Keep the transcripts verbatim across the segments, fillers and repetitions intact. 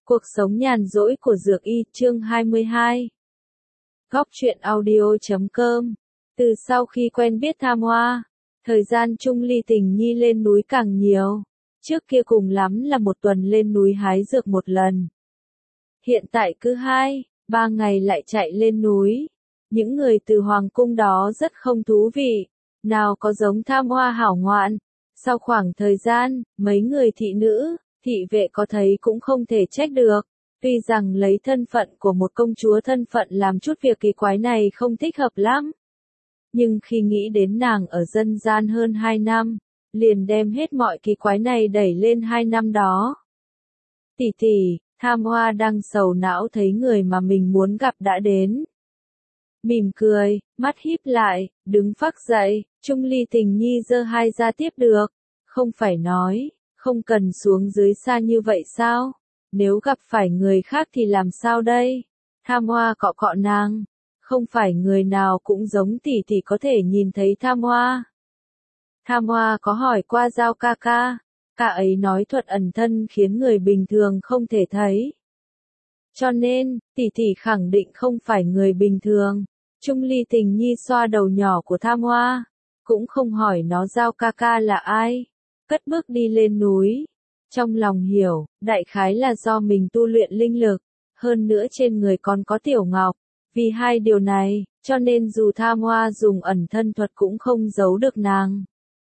Cuộc sống nhàn rỗi của Dược Y chương hai mươi hai. Góc truyện audio chấm com. Từ sau khi quen biết Tham Hoa, thời gian chung ly tình nhi lên núi càng nhiều. Trước kia cùng lắm là một tuần lên núi hái dược một lần. Hiện tại cứ hai, ba ngày lại chạy lên núi. Những người từ hoàng cung đó rất không thú vị. Nào có giống Tham Hoa hảo ngoạn. Sau khoảng thời gian, mấy người thị nữ, thị vệ có thấy cũng không thể trách được. Tuy rằng lấy thân phận của một công chúa thân phận làm chút việc kỳ quái này không thích hợp lắm. Nhưng khi nghĩ đến nàng ở dân gian hơn hai năm, liền đem hết mọi kỳ quái này đẩy lên hai năm đó. Tỷ tỷ, Tham Hoa đang sầu não thấy người mà mình muốn gặp đã đến. Mỉm cười, mắt híp lại, đứng phác dậy, Trung Ly Tình Nhi giơ hai ra tiếp được. Không phải nói, không cần xuống dưới xa như vậy sao? Nếu gặp phải người khác thì làm sao đây? Tham Hoa cọ cọ nàng. Không phải người nào cũng giống tỷ tỷ có thể nhìn thấy Tham Hoa. Tham Hoa có hỏi qua Giao ca ca. Ca ấy nói thuật ẩn thân khiến người bình thường không thể thấy. Cho nên, tỷ tỷ khẳng định không phải người bình thường. Trung Ly Tình Nhi xoa đầu nhỏ của Tham Hoa. Cũng không hỏi nó Giao ca ca là ai. Cất bước đi lên núi. Trong lòng hiểu, đại khái là do mình tu luyện linh lực. Hơn nữa trên người còn có Tiểu Ngọc. Vì hai điều này, cho nên dù Tham Hoa dùng ẩn thân thuật cũng không giấu được nàng.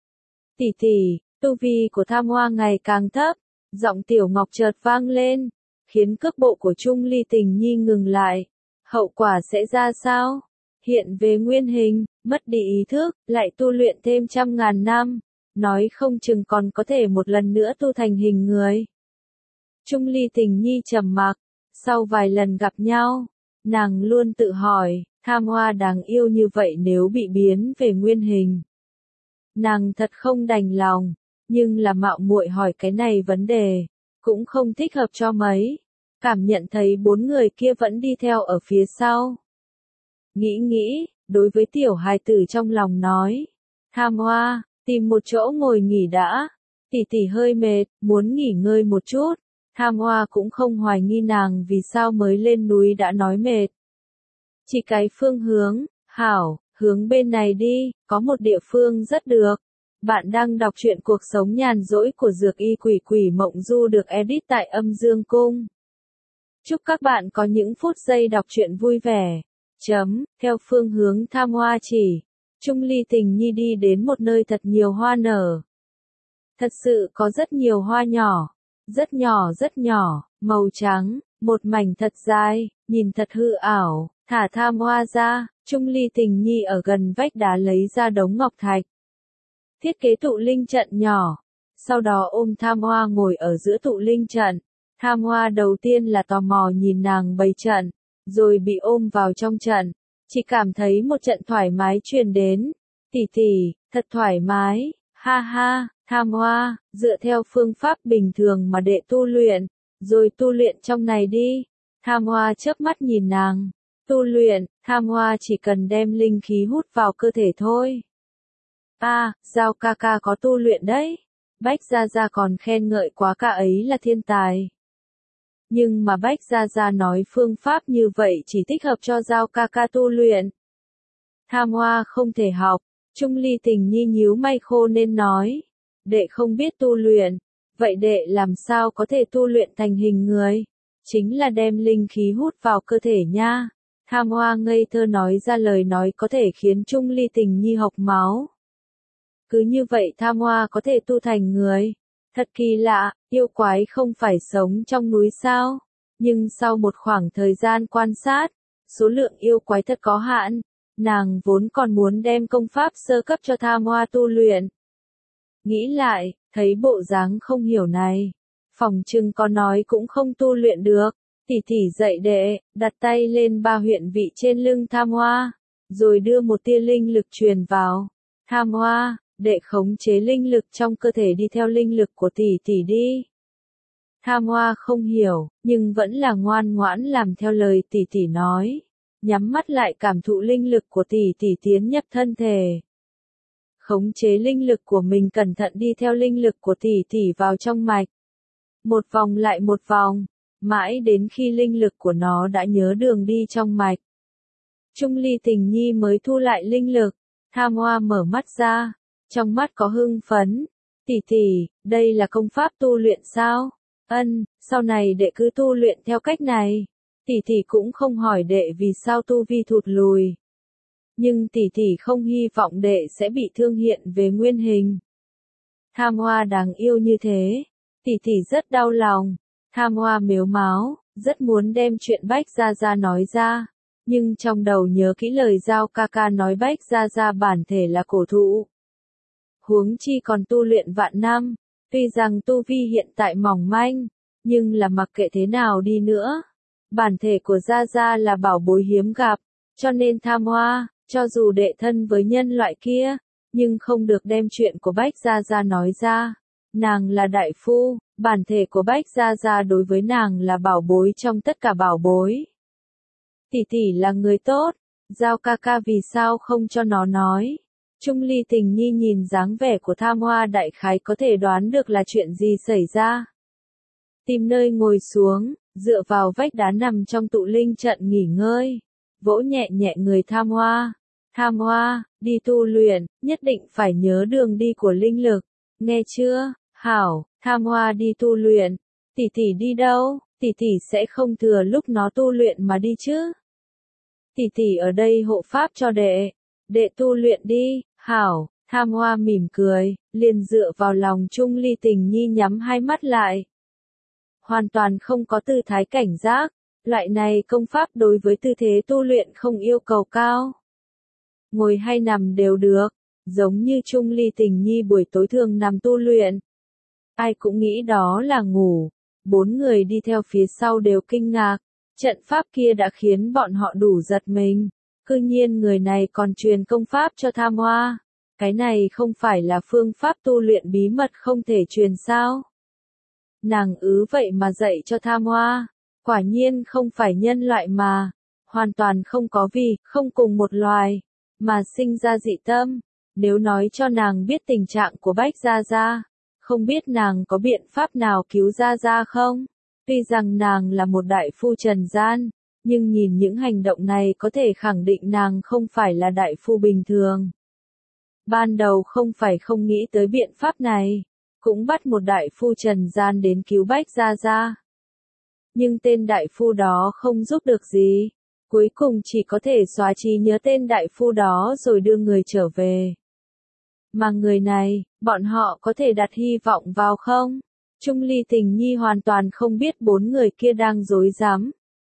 Tỷ tỷ, tu vi của Tham Hoa ngày càng thấp. Giọng Tiểu Ngọc chợt vang lên. Khiến cước bộ của Trung Ly Tình Nhi ngừng lại. Hậu quả sẽ ra sao? Hiện về nguyên hình, mất đi ý thức, lại tu luyện thêm trăm ngàn năm. Nói không chừng còn có thể một lần nữa tu thành hình người. Trung Ly Tình Nhi trầm mặc. Sau vài lần gặp nhau, nàng luôn tự hỏi, Tham Hoa đáng yêu như vậy nếu bị biến về nguyên hình. Nàng thật không đành lòng, nhưng là mạo muội hỏi cái này vấn đề, cũng không thích hợp cho mấy. Cảm nhận thấy bốn người kia vẫn đi theo ở phía sau. Nghĩ nghĩ, đối với tiểu hài tử trong lòng nói, Tham Hoa, tìm một chỗ ngồi nghỉ đã. Tỷ tỷ hơi mệt, muốn nghỉ ngơi một chút. Tham Hoa cũng không hoài nghi nàng vì sao mới lên núi đã nói mệt. Chỉ cái phương hướng, hảo, hướng bên này đi, có một địa phương rất được. Bạn đang đọc truyện cuộc sống nhàn rỗi của Dược Y Quỷ Quỷ Mộng Du được edit tại Âm Dương Cung. Chúc các bạn có những phút giây đọc truyện vui vẻ. Chấm, theo phương hướng Tham Hoa chỉ. Trung Ly Tình Nhi đi đến một nơi thật nhiều hoa nở. Thật sự có rất nhiều hoa nhỏ. Rất nhỏ rất nhỏ, màu trắng, một mảnh thật dài, nhìn thật hư ảo. Thả Tham Hoa ra, Trung Ly Tình Nhi ở gần vách đá lấy ra đống ngọc thạch. Thiết kế tụ linh trận nhỏ. Sau đó ôm Tham Hoa ngồi ở giữa tụ linh trận. Tham Hoa đầu tiên là tò mò nhìn nàng bày trận, rồi bị ôm vào trong trận. Chỉ cảm thấy một trận thoải mái truyền đến. Tỷ tỷ, thật thoải mái, ha ha, Tham Hoa, dựa theo phương pháp bình thường mà đệ tu luyện, rồi tu luyện trong này đi. Tham Hoa chớp mắt nhìn nàng. Tu luyện, Tham Hoa chỉ cần đem linh khí hút vào cơ thể thôi. À, Giao ca ca có tu luyện đấy. Bách Gia Gia còn khen ngợi quá ca ấy là thiên tài. Nhưng mà Bách Gia Gia nói phương pháp như vậy chỉ thích hợp cho Giao ca ca tu luyện. Tham Hoa không thể học. Trung Ly Tình Nhi nhíu mày khô nên nói. Đệ không biết tu luyện. Vậy đệ làm sao có thể tu luyện thành hình người? Chính là đem linh khí hút vào cơ thể nha. Tham Hoa ngây thơ nói ra lời nói có thể khiến Trung Ly Tình Nhi hộc máu. Cứ như vậy Tham Hoa có thể tu thành người. Thật kỳ lạ, yêu quái không phải sống trong núi sao? Nhưng sau một khoảng thời gian quan sát, số lượng yêu quái thật có hạn. Nàng vốn còn muốn đem công pháp sơ cấp cho Tham Hoa tu luyện. Nghĩ lại, thấy bộ dáng không hiểu này. Phòng trưng có nói cũng không tu luyện được. Tỷ tỷ dậy đệ, đặt tay lên ba huyệt vị trên lưng Tham Hoa. Rồi đưa một tia linh lực truyền vào. Tham Hoa, đệ khống chế linh lực trong cơ thể đi theo linh lực của tỷ tỷ đi. Tham Hoa không hiểu, nhưng vẫn là ngoan ngoãn làm theo lời tỷ tỷ nói. Nhắm mắt lại cảm thụ linh lực của tỷ tỷ tiến nhập thân thể. Khống chế linh lực của mình cẩn thận đi theo linh lực của tỷ tỷ vào trong mạch. Một vòng lại một vòng, mãi đến khi linh lực của nó đã nhớ đường đi trong mạch. Trung Ly Tình Nhi mới thu lại linh lực, Tham Hoa mở mắt ra, trong mắt có hưng phấn. Tỷ tỷ, đây là công pháp tu luyện sao? Ân, sau này đệ cứ tu luyện theo cách này. Tỷ tỷ cũng không hỏi đệ vì sao tu vi thụt lùi. Nhưng tỷ tỷ không hy vọng đệ sẽ bị thương hiện về nguyên hình. Tham Hoa đáng yêu như thế, tỷ tỷ rất đau lòng. Tham Hoa mếu máo, rất muốn đem chuyện Bách Gia Gia nói ra, nhưng trong đầu nhớ kỹ lời Giao ca ca nói Bách Gia Gia bản thể là cổ thụ. Huống chi còn tu luyện vạn năm, tuy rằng tu vi hiện tại mỏng manh, nhưng là mặc kệ thế nào đi nữa, bản thể của Gia Gia là bảo bối hiếm gặp, cho nên Tham Hoa, cho dù đệ thân với nhân loại kia, nhưng không được đem chuyện của Bách Gia Gia nói ra. Nàng là đại phu, bản thể của Bách Gia Gia đối với nàng là bảo bối trong tất cả bảo bối. Tỷ tỷ là người tốt, Giao ca ca vì sao không cho nó nói. Trung Ly Tình Nhi nhìn dáng vẻ của Tham Hoa đại khái có thể đoán được là chuyện gì xảy ra. Tìm nơi ngồi xuống, dựa vào vách đá nằm trong tụ linh trận nghỉ ngơi, vỗ nhẹ nhẹ người Tham Hoa. Tham Hoa, đi tu luyện, nhất định phải nhớ đường đi của linh lực, nghe chưa? Hảo, Tham Hoa đi tu luyện. Tỷ tỷ đi đâu? Tỷ tỷ sẽ không thừa lúc nó tu luyện mà đi chứ? Tỷ tỷ ở đây hộ pháp cho đệ. Đệ tu luyện đi. Hảo, Tham Hoa mỉm cười, liền dựa vào lòng Trung Ly Tình Nhi nhắm hai mắt lại. Hoàn toàn không có tư thái cảnh giác, loại này công pháp đối với tư thế tu luyện không yêu cầu cao. Ngồi hay nằm đều được, giống như Trung Ly Tình Nhi buổi tối thường nằm tu luyện. Ai cũng nghĩ đó là ngủ, bốn người đi theo phía sau đều kinh ngạc, trận pháp kia đã khiến bọn họ đủ giật mình. Cư nhiên người này còn truyền công pháp cho Tham Hoa. Cái này không phải là phương pháp tu luyện bí mật không thể truyền sao? Nàng ứ vậy mà dạy cho Tham Hoa. Quả nhiên không phải nhân loại mà. Hoàn toàn không có vì, không cùng một loài. Mà sinh ra dị tâm. Nếu nói cho nàng biết tình trạng của Bách Gia Gia. Không biết nàng có biện pháp nào cứu Gia Gia không? Tuy rằng nàng là một đại phu trần gian. Nhưng nhìn những hành động này có thể khẳng định nàng không phải là đại phu bình thường. Ban đầu không phải không nghĩ tới biện pháp này, cũng bắt một đại phu trần gian đến cứu Bách Gia Gia. Nhưng tên đại phu đó không giúp được gì, cuối cùng chỉ có thể xóa trí nhớ tên đại phu đó rồi đưa người trở về. Mà người này, bọn họ có thể đặt hy vọng vào không? Trung Ly Tình Nhi hoàn toàn không biết bốn người kia đang dối dám.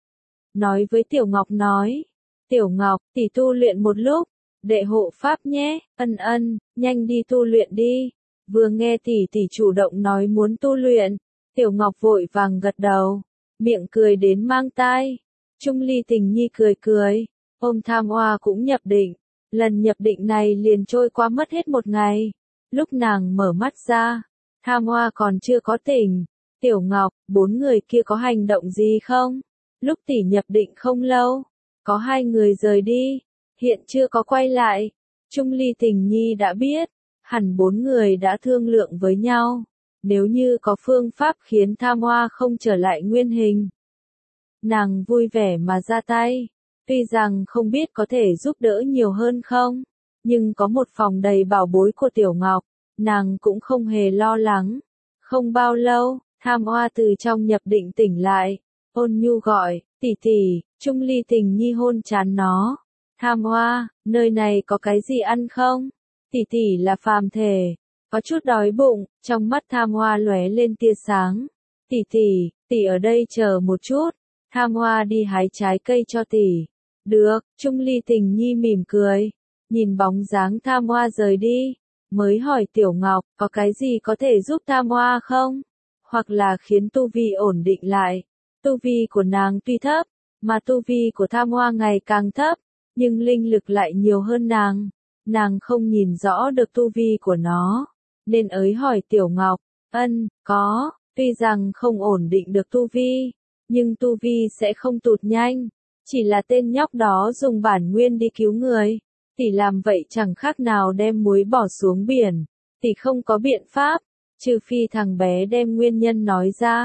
Nói với Tiểu Ngọc nói, Tiểu Ngọc, tỷ tu luyện một lúc, đệ hộ pháp nhé, ân ân, nhanh đi tu luyện đi. Vừa nghe tỷ tỷ chủ động nói muốn tu luyện, Tiểu Ngọc vội vàng gật đầu, miệng cười đến mang tai. Trung Ly Tình Nhi cười cười, ôm Tham Hoa cũng nhập định, lần nhập định này liền trôi qua mất hết một ngày. Lúc nàng mở mắt ra, Tham Hoa còn chưa có tỉnh. Tiểu Ngọc, bốn người kia có hành động gì không? Lúc tỷ nhập định không lâu, có hai người rời đi, hiện chưa có quay lại. Trung Ly Tình Nhi đã biết, hẳn bốn người đã thương lượng với nhau, nếu như có phương pháp khiến Tham Hoa không trở lại nguyên hình. Nàng vui vẻ mà ra tay, tuy rằng không biết có thể giúp đỡ nhiều hơn không, nhưng có một phòng đầy bảo bối của Tiểu Ngọc, nàng cũng không hề lo lắng. Không bao lâu, Tham Hoa từ trong nhập định tỉnh lại. Ôn nhu gọi, tỷ tỷ. Trung Ly Tình Nhi hôn trán nó. Tham Hoa, nơi này có cái gì ăn không? Tỷ tỷ là phàm thể, có chút đói bụng. Trong mắt Tham Hoa lóe lên tia sáng. Tỷ tỷ, tỷ ở đây chờ một chút. Tham Hoa đi hái trái cây cho tỷ. Được, Trung Ly Tình Nhi mỉm cười, nhìn bóng dáng Tham Hoa rời đi, mới hỏi Tiểu Ngọc, có cái gì có thể giúp Tham Hoa không? Hoặc là khiến tu vi ổn định lại. Tu vi của nàng tuy thấp, mà tu vi của Tham Hoa ngày càng thấp, nhưng linh lực lại nhiều hơn nàng. Nàng không nhìn rõ được tu vi của nó, nên ới hỏi Tiểu Ngọc. Ân, có, tuy rằng không ổn định được tu vi, nhưng tu vi sẽ không tụt nhanh. Chỉ là tên nhóc đó dùng bản nguyên đi cứu người, tỷ làm vậy chẳng khác nào đem muối bỏ xuống biển. Tỷ không có biện pháp, trừ phi thằng bé đem nguyên nhân nói ra.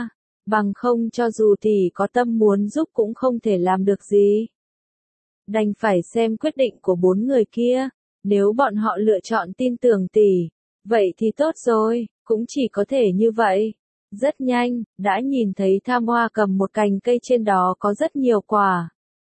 bằng không cho dù tỷ có tâm muốn giúp cũng không thể làm được gì. Đành phải xem quyết định của bốn người kia, nếu bọn họ lựa chọn tin tưởng tỷ, vậy thì tốt rồi, cũng chỉ có thể như vậy. Rất nhanh, đã nhìn thấy Tham Hoa cầm một cành cây trên đó có rất nhiều quả.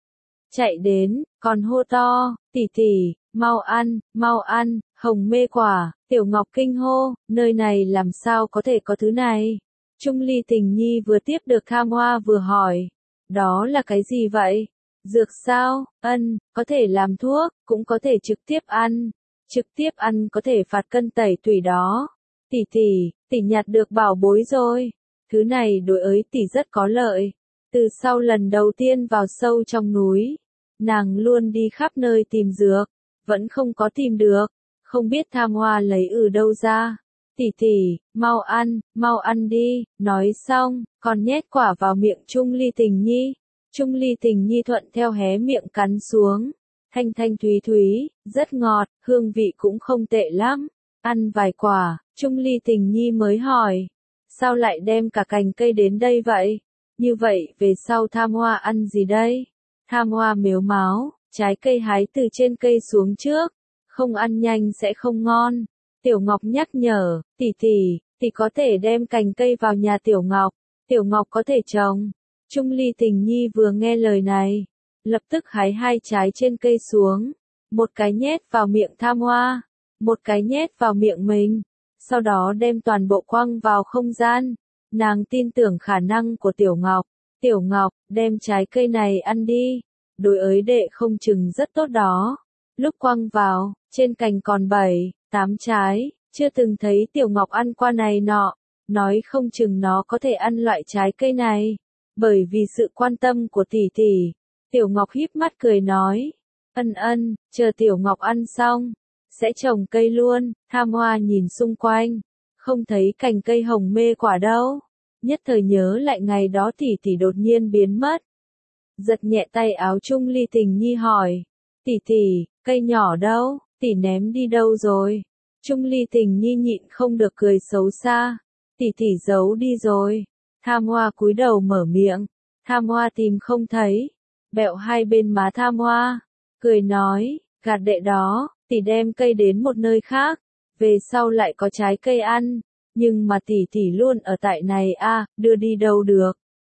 Chạy đến, còn hô to, tỷ tỷ, mau ăn, mau ăn, hồng mê quả, Tiểu Ngọc kinh hô, nơi này làm sao có thể có thứ này. Trung Ly Tình Nhi vừa tiếp được Tham Hoa vừa hỏi, đó là cái gì vậy? Dược sao? Ân, có thể làm thuốc, cũng có thể trực tiếp ăn. Trực tiếp ăn có thể phạt cân tẩy tủy đó. Tỷ tỷ, tỷ nhặt được bảo bối rồi. Thứ này đối với tỷ rất có lợi. Từ sau lần đầu tiên vào sâu trong núi, nàng luôn đi khắp nơi tìm dược, vẫn không có tìm được, không biết Tham Hoa lấy ở đâu ra. Tỷ tỷ, mau ăn, mau ăn đi, nói xong, còn nhét quả vào miệng Trung Ly Tình Nhi. Trung Ly Tình Nhi thuận theo hé miệng cắn xuống, thanh thanh thúy thúy, rất ngọt, hương vị cũng không tệ lắm. Ăn vài quả, Trung Ly Tình Nhi mới hỏi, sao lại đem cả cành cây đến đây vậy? Như vậy về sau Tham Hoa ăn gì đây? Tham Hoa mếu máo, trái cây hái từ trên cây xuống trước, không ăn nhanh sẽ không ngon. Tiểu Ngọc nhắc nhở, tỷ tỷ, tỷ có thể đem cành cây vào nhà Tiểu Ngọc, Tiểu Ngọc có thể trồng. Trung Ly Tình Nhi vừa nghe lời này, lập tức hái hai trái trên cây xuống, một cái nhét vào miệng Tham Hoa, một cái nhét vào miệng mình, sau đó đem toàn bộ quăng vào không gian. Nàng tin tưởng khả năng của Tiểu Ngọc. Tiểu Ngọc, đem trái cây này ăn đi, đối với đệ không chừng rất tốt đó. Lúc quăng vào, trên cành còn bảy, tám trái, chưa từng thấy Tiểu Ngọc ăn qua này nọ, nói không chừng nó có thể ăn loại trái cây này. Bởi vì sự quan tâm của tỷ tỷ, Tiểu Ngọc híp mắt cười nói, ân ân, chờ Tiểu Ngọc ăn xong, sẽ trồng cây luôn. Tham Hoa nhìn xung quanh, không thấy cành cây hồng mê quả đâu, nhất thời nhớ lại ngày đó tỷ tỷ đột nhiên biến mất. Giật nhẹ tay áo Trung Ly Tình Nhi hỏi, tỷ tỷ, cây nhỏ đâu, tỷ ném đi đâu rồi? Trung Ly Tình Nhi nhịn không được cười xấu xa, tỷ tỷ giấu đi rồi. Tham Hoa cúi đầu mở miệng, Tham Hoa tìm không thấy, bẹo hai bên má Tham Hoa, cười nói, gạt đệ đó, tỷ đem cây đến một nơi khác, về sau lại có trái cây ăn, nhưng mà tỷ tỷ luôn ở tại này a, đưa đi đâu được.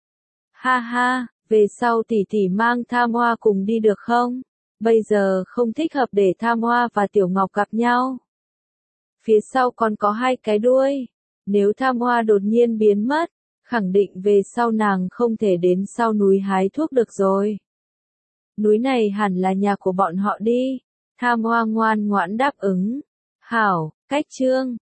Ha ha, về sau tỷ tỷ mang Tham Hoa cùng đi được không? Bây giờ không thích hợp để Tham Hoa và Tiểu Ngọc gặp nhau. Phía sau còn có hai cái đuôi, nếu Tham Hoa đột nhiên biến mất, khẳng định về sau nàng không thể đến sau núi hái thuốc được rồi. Núi này hẳn là nhà của bọn họ đi. Tham Hoa ngoan ngoãn đáp ứng. Hảo, cách chương.